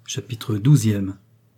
Chapitre 12.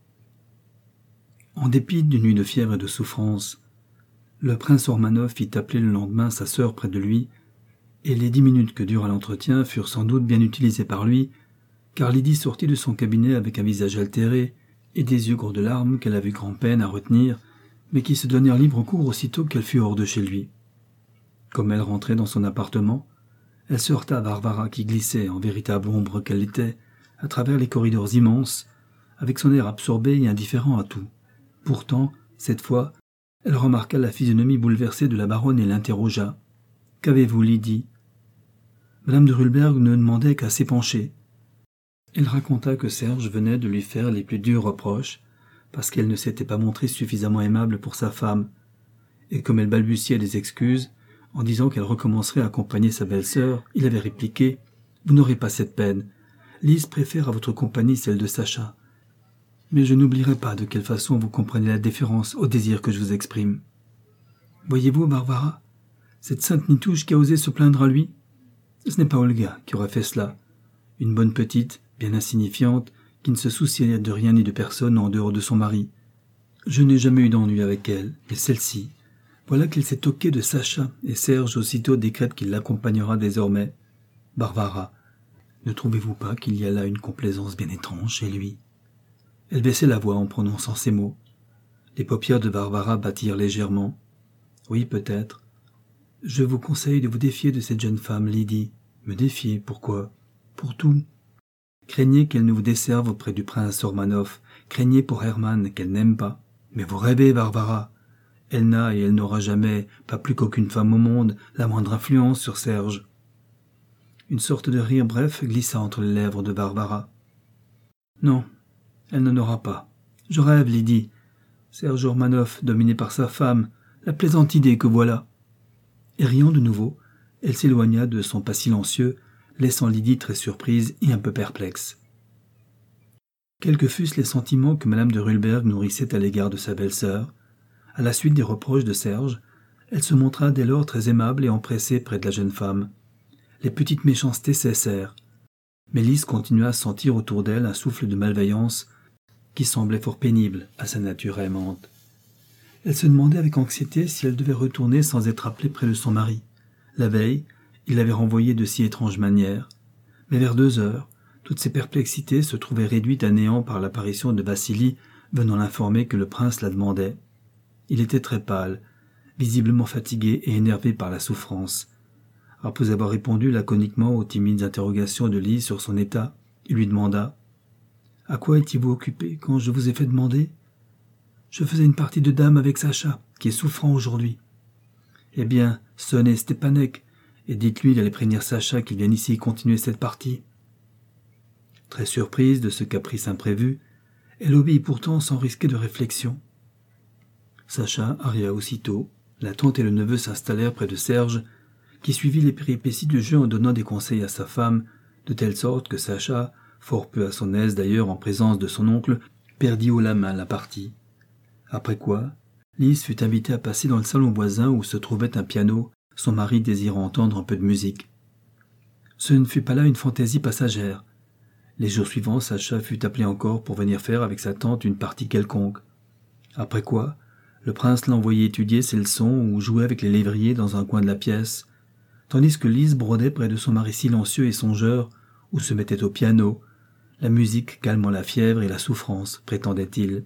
En dépit d'une nuit de fièvre et de souffrance, le prince Ormanov fit appeler le lendemain sa sœur près de lui, et les 10 minutes que dura l'entretien furent sans doute bien utilisées par lui, car Lydie sortit de son cabinet avec un visage altéré et des yeux gros de larmes qu'elle avait grand-peine à retenir, mais qui se donnèrent libre cours aussitôt qu'elle fut hors de chez lui. Comme elle rentrait dans son appartement, elle se heurta à Varvara qui glissait, en véritable ombre qu'elle était, à travers les corridors immenses, avec son air absorbé et indifférent à tout. Pourtant, cette fois, elle remarqua la physionomie bouleversée de la baronne et l'interrogea. « Qu'avez-vous, Lydie ?» Madame de Ruhlberg ne demandait qu'à s'épancher. Elle raconta que Serge venait de lui faire les plus durs reproches, parce qu'elle ne s'était pas montrée suffisamment aimable pour sa femme, et comme elle balbutiait des excuses, en disant qu'elle recommencerait à accompagner sa belle-sœur, il avait répliqué « Vous n'aurez pas cette peine. Lise préfère à votre compagnie celle de Sacha. Mais je n'oublierai pas de quelle façon vous comprenez la déférence au désir que je vous exprime. Voyez-vous, Varvara, cette sainte nitouche qui a osé se plaindre à lui, ce n'est pas Olga qui aurait fait cela. Une bonne petite, bien insignifiante, qui ne se souciait de rien ni de personne en dehors de son mari. Je n'ai jamais eu d'ennui avec elle, mais celle-ci, voilà qu'elle s'est toquée de Sacha, et Serge aussitôt décrète qu'il l'accompagnera désormais. Varvara, ne trouvez-vous pas qu'il y a là une complaisance bien étrange chez lui ? Elle baissait la voix en prononçant ces mots. Les paupières de Varvara battirent légèrement. Oui, peut-être. Je vous conseille de vous défier de cette jeune femme, Lydie. Me défier, pourquoi ? Pour tout. Craignez qu'elle ne vous desserve auprès du prince Ormanov. Craignez pour Hermann qu'elle n'aime pas. Mais vous rêvez, Varvara. Elle n'a et elle n'aura jamais, pas plus qu'aucune femme au monde, la moindre influence sur Serge. Une sorte de rire bref glissa entre les lèvres de Varvara. Non, elle n'en aura pas. Je rêve, Lydie. Serge Ormanov, dominé par sa femme, la plaisante idée que voilà. Et riant de nouveau, elle s'éloigna de son pas silencieux, laissant Lydie très surprise et un peu perplexe. Quels que fussent les sentiments que madame de Ruhlberg nourrissait à l'égard de sa belle-sœur, à la suite des reproches de Serge, elle se montra dès lors très aimable et empressée près de la jeune femme. Les petites méchancetés cessèrent, mais Lise continua à sentir autour d'elle un souffle de malveillance qui semblait fort pénible à sa nature aimante. Elle se demandait avec anxiété si elle devait retourner sans être appelée près de son mari. La veille, il l'avait renvoyée de si étranges manières, mais vers 2 heures, toutes ses perplexités se trouvaient réduites à néant par l'apparition de Vassili venant l'informer que le prince la demandait. Il était très pâle, visiblement fatigué et énervé par la souffrance. Après avoir répondu laconiquement aux timides interrogations de Lise sur son état, il lui demanda « À quoi étiez-vous occupé quand je vous ai fait demander ?»« Je faisais une partie de dame avec Sacha, qui est souffrant aujourd'hui. »« Eh bien, sonnez Stepanek, et dites-lui d'aller prévenir Sacha qu'il vienne ici continuer cette partie. » Très surprise de ce caprice imprévu, elle obéit pourtant sans risquer de réflexion. Sacha arriva aussitôt, la tante et le neveu s'installèrent près de Serge, qui suivit les péripéties du jeu en donnant des conseils à sa femme, de telle sorte que Sacha, fort peu à son aise d'ailleurs en présence de son oncle, perdit haut la main la partie. Après quoi, Lise fut invitée à passer dans le salon voisin où se trouvait un piano, son mari désirant entendre un peu de musique. Ce ne fut pas là une fantaisie passagère. Les jours suivants, Sacha fut appelé encore pour venir faire avec sa tante une partie quelconque. Après quoi, le prince l'envoyait étudier ses leçons ou jouer avec les lévriers dans un coin de la pièce, tandis que Lise brodait près de son mari silencieux et songeur, ou se mettait au piano, la musique calmant la fièvre et la souffrance, prétendait-il.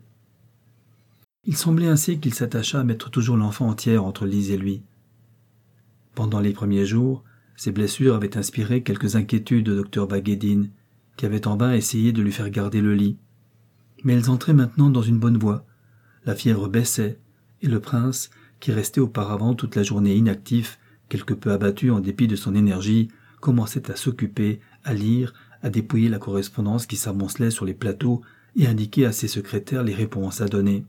Il semblait ainsi qu'il s'attacha à mettre toujours l'enfant entière entre Lise et lui. Pendant les premiers jours, ses blessures avaient inspiré quelques inquiétudes au docteur Vaguedine, qui avait en vain essayé de lui faire garder le lit. Mais elles entraient maintenant dans une bonne voie. La fièvre baissait, et le prince, qui restait auparavant toute la journée inactif, quelque peu abattu en dépit de son énergie, commençait à s'occuper, à lire, à dépouiller la correspondance qui s'amoncelait sur les plateaux et indiquer à ses secrétaires les réponses à donner.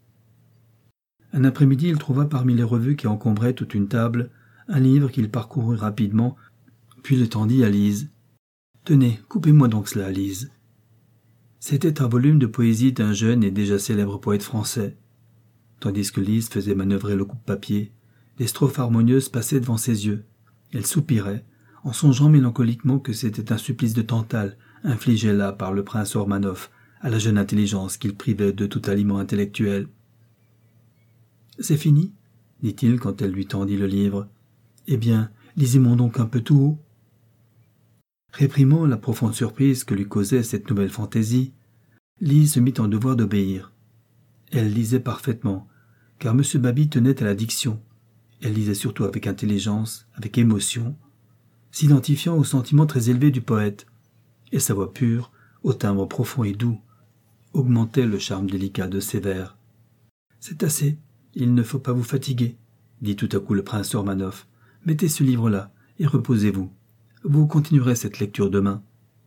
Un après-midi, il trouva parmi les revues qui encombraient toute une table un livre qu'il parcourut rapidement, puis le tendit à Lise. « Tenez, coupez-moi donc cela, Lise. » C'était un volume de poésie d'un jeune et déjà célèbre poète français. Tandis que Lise faisait manœuvrer le coupe-papier, des strophes harmonieuses passaient devant ses yeux. Elle soupirait, en songeant mélancoliquement que c'était un supplice de Tantale, infligé là par le prince Ormanov, à la jeune intelligence qu'il privait de tout aliment intellectuel. « C'est fini ?» dit-il quand elle lui tendit le livre. « Eh bien, lisez-moi donc un peu tout haut. » Réprimant la profonde surprise que lui causait cette nouvelle fantaisie, Lise se mit en devoir d'obéir. Elle lisait parfaitement, car M. Baby tenait à la diction. Elle lisait surtout avec intelligence, avec émotion, s'identifiant aux sentiments très élevés du poète, et sa voix pure, au timbre profond et doux, augmentait le charme délicat de ses vers. « C'est assez, il ne faut pas vous fatiguer, » dit tout à coup le prince Ormanov. « Mettez ce livre-là et reposez-vous. Vous continuerez cette lecture demain. »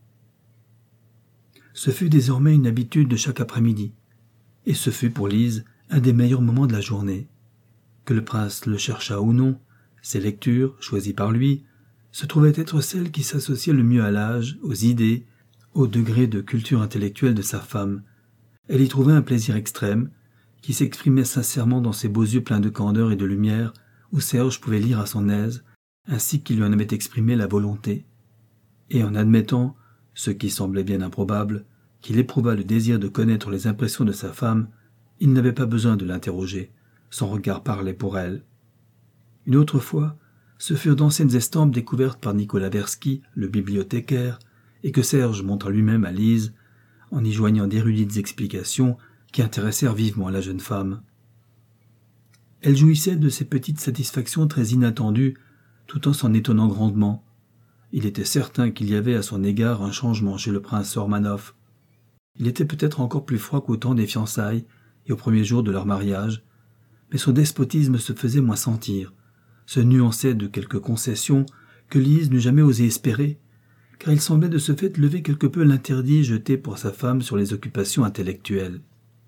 Ce fut désormais une habitude de chaque après-midi, et ce fut pour Lise un des meilleurs moments de la journée. Que le prince le cherchât ou non, ses lectures, choisies par lui, se trouvaient être celles qui s'associaient le mieux à l'âge, aux idées, au degré de culture intellectuelle de sa femme. Elle y trouvait un plaisir extrême, qui s'exprimait sincèrement dans ses beaux yeux pleins de candeur et de lumière, où Serge pouvait lire à son aise, ainsi qu'il lui en avait exprimé la volonté. Et en admettant, ce qui semblait bien improbable, qu'il éprouvât le désir de connaître les impressions de sa femme, il n'avait pas besoin de l'interroger, son regard parlait pour elle. Une autre fois, ce furent d'anciennes estampes découvertes par Nicolas Versky, le bibliothécaire, et que Serge montra lui-même à Lise, en y joignant d'érudites explications qui intéressèrent vivement la jeune femme. Elle jouissait de ces petites satisfactions très inattendues, tout en s'en étonnant grandement. Il était certain qu'il y avait à son égard un changement chez le prince Ormanov. Il était peut-être encore plus froid qu'au temps des fiançailles et au premier jour de leur mariage, mais son despotisme se faisait moins sentir, se nuançait de quelques concessions que Lise n'eût jamais osé espérer, car il semblait de ce fait lever quelque peu l'interdit jeté pour sa femme sur les occupations intellectuelles.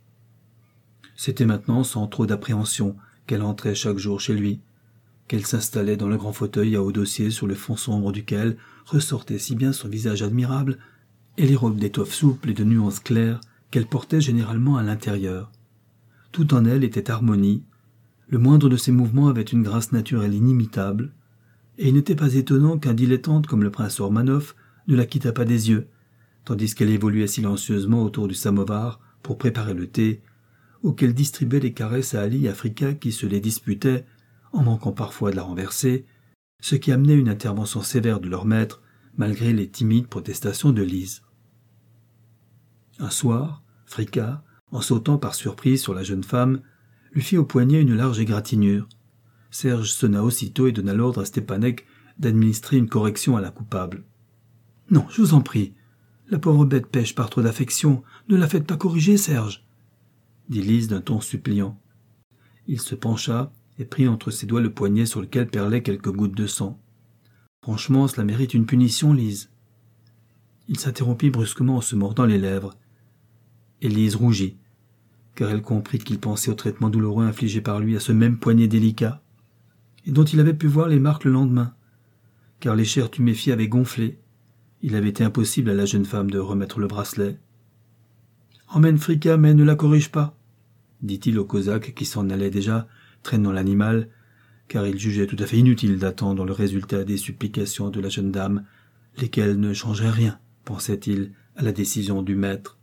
C'était maintenant sans trop d'appréhension qu'elle entrait chaque jour chez lui, qu'elle s'installait dans le grand fauteuil à haut dossier sur le fond sombre duquel ressortait si bien son visage admirable et les robes d'étoffe souple et de nuances claires qu'elle portait généralement à l'intérieur. Tout en elle était harmonie, le moindre de ses mouvements avait une grâce naturelle inimitable, et il n'était pas étonnant qu'un dilettante comme le prince Ormanov ne la quittât pas des yeux, tandis qu'elle évoluait silencieusement autour du samovar pour préparer le thé, ou qu'elle distribuait les caresses à Ali et à Frika qui se les disputaient, en manquant parfois de la renverser, ce qui amenait une intervention sévère de leur maître, malgré les timides protestations de Lise. Un soir, Frika, en sautant par surprise sur la jeune femme, lui fit au poignet une large égratignure. Serge sonna aussitôt et donna l'ordre à Stepanek d'administrer une correction à la coupable. « Non, je vous en prie, la pauvre bête pêche par trop d'affection, ne la faites pas corriger, Serge !» dit Lise d'un ton suppliant. Il se pencha et prit entre ses doigts le poignet sur lequel perlaient quelques gouttes de sang. « Franchement, cela mérite une punition, Lise. » Il s'interrompit brusquement en se mordant les lèvres. Et Lise rougit, car elle comprit qu'il pensait au traitement douloureux infligé par lui à ce même poignet délicat, et dont il avait pu voir les marques le lendemain, car les chairs tuméfiées avaient gonflé. Il avait été impossible à la jeune femme de remettre le bracelet. « Emmène Frika, mais ne la corrige pas, » dit-il au cosaque qui s'en allait déjà, traînant l'animal, car il jugeait tout à fait inutile d'attendre le résultat des supplications de la jeune dame, lesquelles ne changeraient rien, pensait-il, à la décision du maître.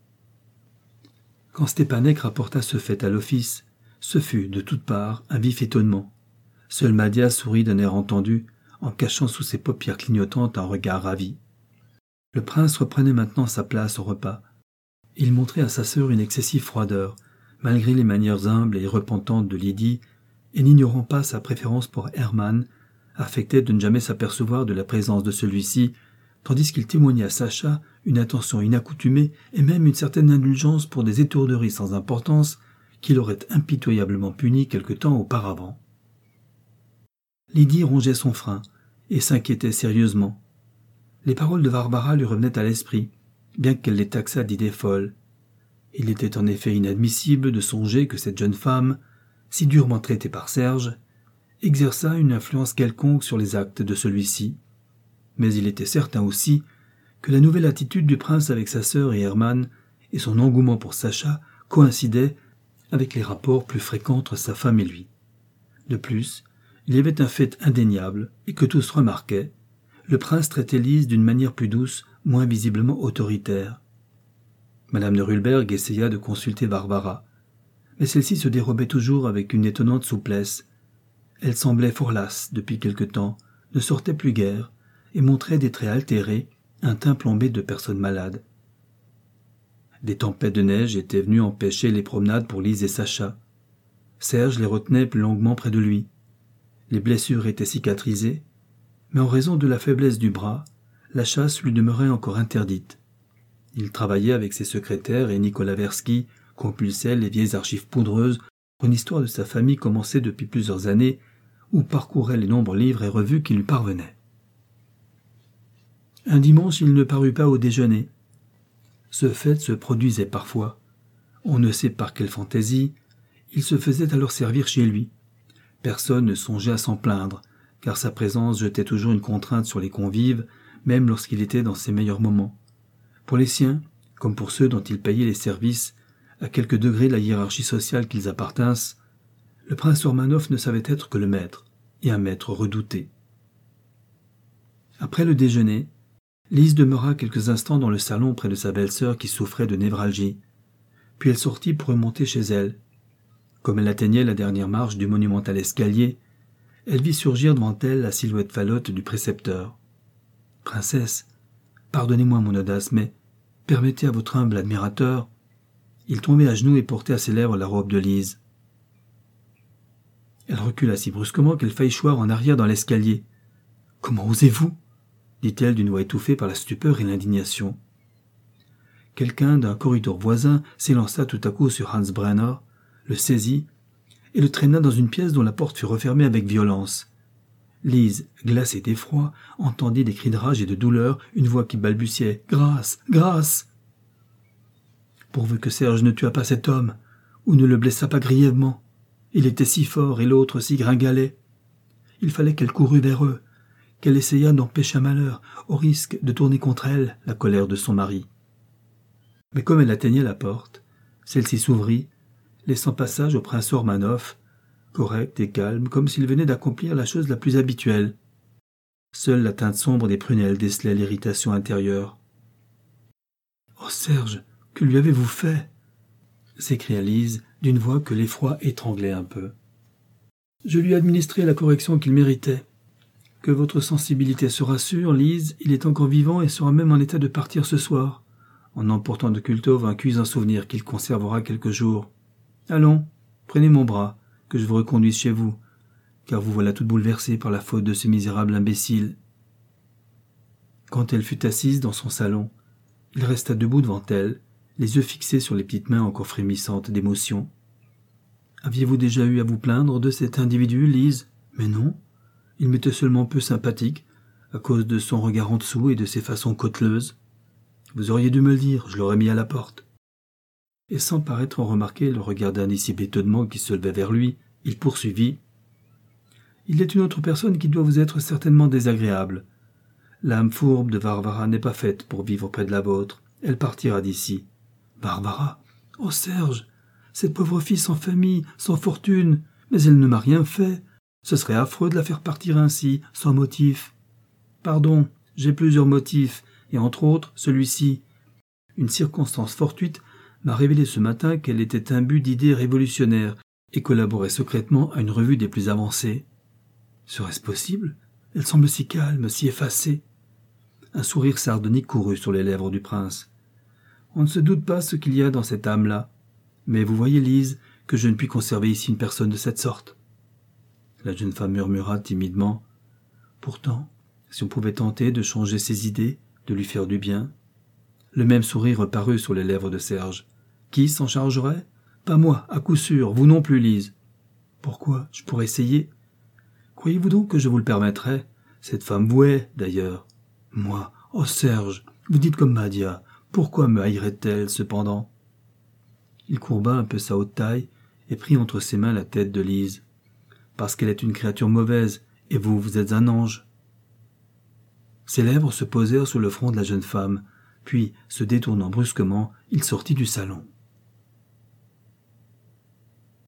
Quand Stepanek rapporta ce fait à l'office, ce fut, de toutes parts, un vif étonnement. Seul Madia sourit d'un air entendu, en cachant sous ses paupières clignotantes un regard ravi. Le prince reprenait maintenant sa place au repas. Il montrait à sa sœur une excessive froideur, malgré les manières humbles et repentantes de Lydie, et n'ignorant pas sa préférence pour Hermann, affectait de ne jamais s'apercevoir de la présence de celui-ci, tandis qu'il témoignait à Sacha une attention inaccoutumée et même une certaine indulgence pour des étourderies sans importance qu'il aurait impitoyablement punies quelque temps auparavant. Lydie rongeait son frein et s'inquiétait sérieusement. Les paroles de Barbara lui revenaient à l'esprit, bien qu'elle les taxât d'idées folles. Il était en effet inadmissible de songer que cette jeune femme, si durement traitée par Serge, exerçât une influence quelconque sur les actes de celui-ci. Mais il était certain aussi que la nouvelle attitude du prince avec sa sœur et Hermann et son engouement pour Sacha coïncidaient avec les rapports plus fréquents entre sa femme et lui. De plus, il y avait un fait indéniable et que tous remarquaient, le prince traitait Lise d'une manière plus douce, moins visiblement autoritaire. Madame de Rulberg essaya de consulter Barbara, mais celle-ci se dérobait toujours avec une étonnante souplesse. Elle semblait fort lasse depuis quelque temps, ne sortait plus guère, et montrait des traits altérés, un teint plombé de personnes malades. Des tempêtes de neige étaient venues empêcher les promenades pour Lise et Sacha. Serge les retenait plus longuement près de lui. Les blessures étaient cicatrisées, mais en raison de la faiblesse du bras, la chasse lui demeurait encore interdite. Il travaillait avec ses secrétaires et Nicolas Versky compulsait les vieilles archives poudreuses pour une histoire de sa famille commencée depuis plusieurs années, ou parcourait les nombreux livres et revues qui lui parvenaient. Un dimanche, il ne parut pas au déjeuner. Ce fait se produisait parfois. On ne sait par quelle fantaisie, il se faisait alors servir chez lui. Personne ne songeait à s'en plaindre, car sa présence jetait toujours une contrainte sur les convives, même lorsqu'il était dans ses meilleurs moments. Pour les siens, comme pour ceux dont il payait les services, à quelque degré de la hiérarchie sociale qu'ils appartinssent, le prince Ormanov ne savait être que le maître, et un maître redouté. Après le déjeuner, Lise demeura quelques instants dans le salon près de sa belle-sœur qui souffrait de névralgie, puis elle sortit pour remonter chez elle. Comme elle atteignait la dernière marche du monumental escalier, elle vit surgir devant elle la silhouette falote du précepteur. « Princesse, pardonnez-moi mon audace, mais permettez à votre humble admirateur. » Il tombait à genoux et portait à ses lèvres la robe de Lise. Elle recula si brusquement qu'elle faillit choir en arrière dans l'escalier. « Comment osez-vous » dit-elle d'une voix étouffée par la stupeur et l'indignation. Quelqu'un d'un corridor voisin s'élança tout à coup sur Hans Brenner, le saisit et le traîna dans une pièce dont la porte fut refermée avec violence. Lise, glacée d'effroi, entendit des cris de rage et de douleur, une voix qui balbutiait « Grâce, grâce !» Pourvu que Serge ne tuât pas cet homme, ou ne le blessa pas grièvement. Il était si fort et l'autre si gringalet. Il fallait qu'elle courût vers eux, qu'elle essayât d'empêcher un malheur, au risque de tourner contre elle la colère de son mari. Mais comme elle atteignait la porte, celle-ci s'ouvrit, laissant passage au prince Ormanov, correct et calme, comme s'il venait d'accomplir la chose la plus habituelle. Seule la teinte sombre des prunelles décelait l'irritation intérieure. « Oh Serge, que lui avez-vous fait ?» s'écria Lise, d'une voix que l'effroi étranglait un peu. « Je lui ai administré la correction qu'il méritait. Que votre sensibilité se rassure, Lise, il est encore vivant et sera même en état de partir ce soir, en emportant de Kultov un cuisant souvenir qu'il conservera quelques jours. Allons, prenez mon bras, que je vous reconduise chez vous, car vous voilà toute bouleversée par la faute de ce misérable imbécile. » Quand elle fut assise dans son salon, il resta debout devant elle, les yeux fixés sur les petites mains encore frémissantes d'émotion. « Aviez-vous déjà eu à vous plaindre de cet individu, Lise ? Mais non. Il m'était seulement peu sympathique, à cause de son regard en dessous et de ses façons côteleuses. Vous auriez dû me le dire, je l'aurais mis à la porte. » Et sans paraître en remarquer le regard d'un disciple étonnement qui se levait vers lui, il poursuivit. « Il est une autre personne qui doit vous être certainement désagréable. L'âme fourbe de Barbara n'est pas faite pour vivre près de la vôtre. Elle partira d'ici. » « Barbara ? Oh Serge, cette pauvre fille sans famille, sans fortune, mais elle ne m'a rien fait. Ce serait affreux de la faire partir ainsi, sans motif. »« Pardon, j'ai plusieurs motifs, et entre autres celui-ci. Une circonstance fortuite m'a révélé ce matin qu'elle était imbue d'idées révolutionnaires et collaborait secrètement à une revue des plus avancées. Serait-ce possible ? Elle semble si calme, si effacée. » Un sourire sardonique courut sur les lèvres du prince. « On ne se doute pas ce qu'il y a dans cette âme-là. Mais vous voyez, Lise, que je ne puis conserver ici une personne de cette sorte. » La jeune femme murmura timidement. « Pourtant, si on pouvait tenter de changer ses idées, de lui faire du bien. » Le même sourire reparut sur les lèvres de Serge. « Qui s'en chargerait ? Pas moi, à coup sûr, vous non plus, Lise. »« Pourquoi ? Je pourrais essayer. » »« Croyez-vous donc que je vous le permettrais ? Cette femme vouée, d'ailleurs. »« Moi ? Oh Serge, vous dites comme Madia. Pourquoi me haïrait-elle, cependant ?» Il courba un peu sa haute taille et prit entre ses mains la tête de Lise. « Parce qu'elle est une créature mauvaise, et vous, vous êtes un ange. » Ses lèvres se posèrent sur le front de la jeune femme, puis, se détournant brusquement, il sortit du salon.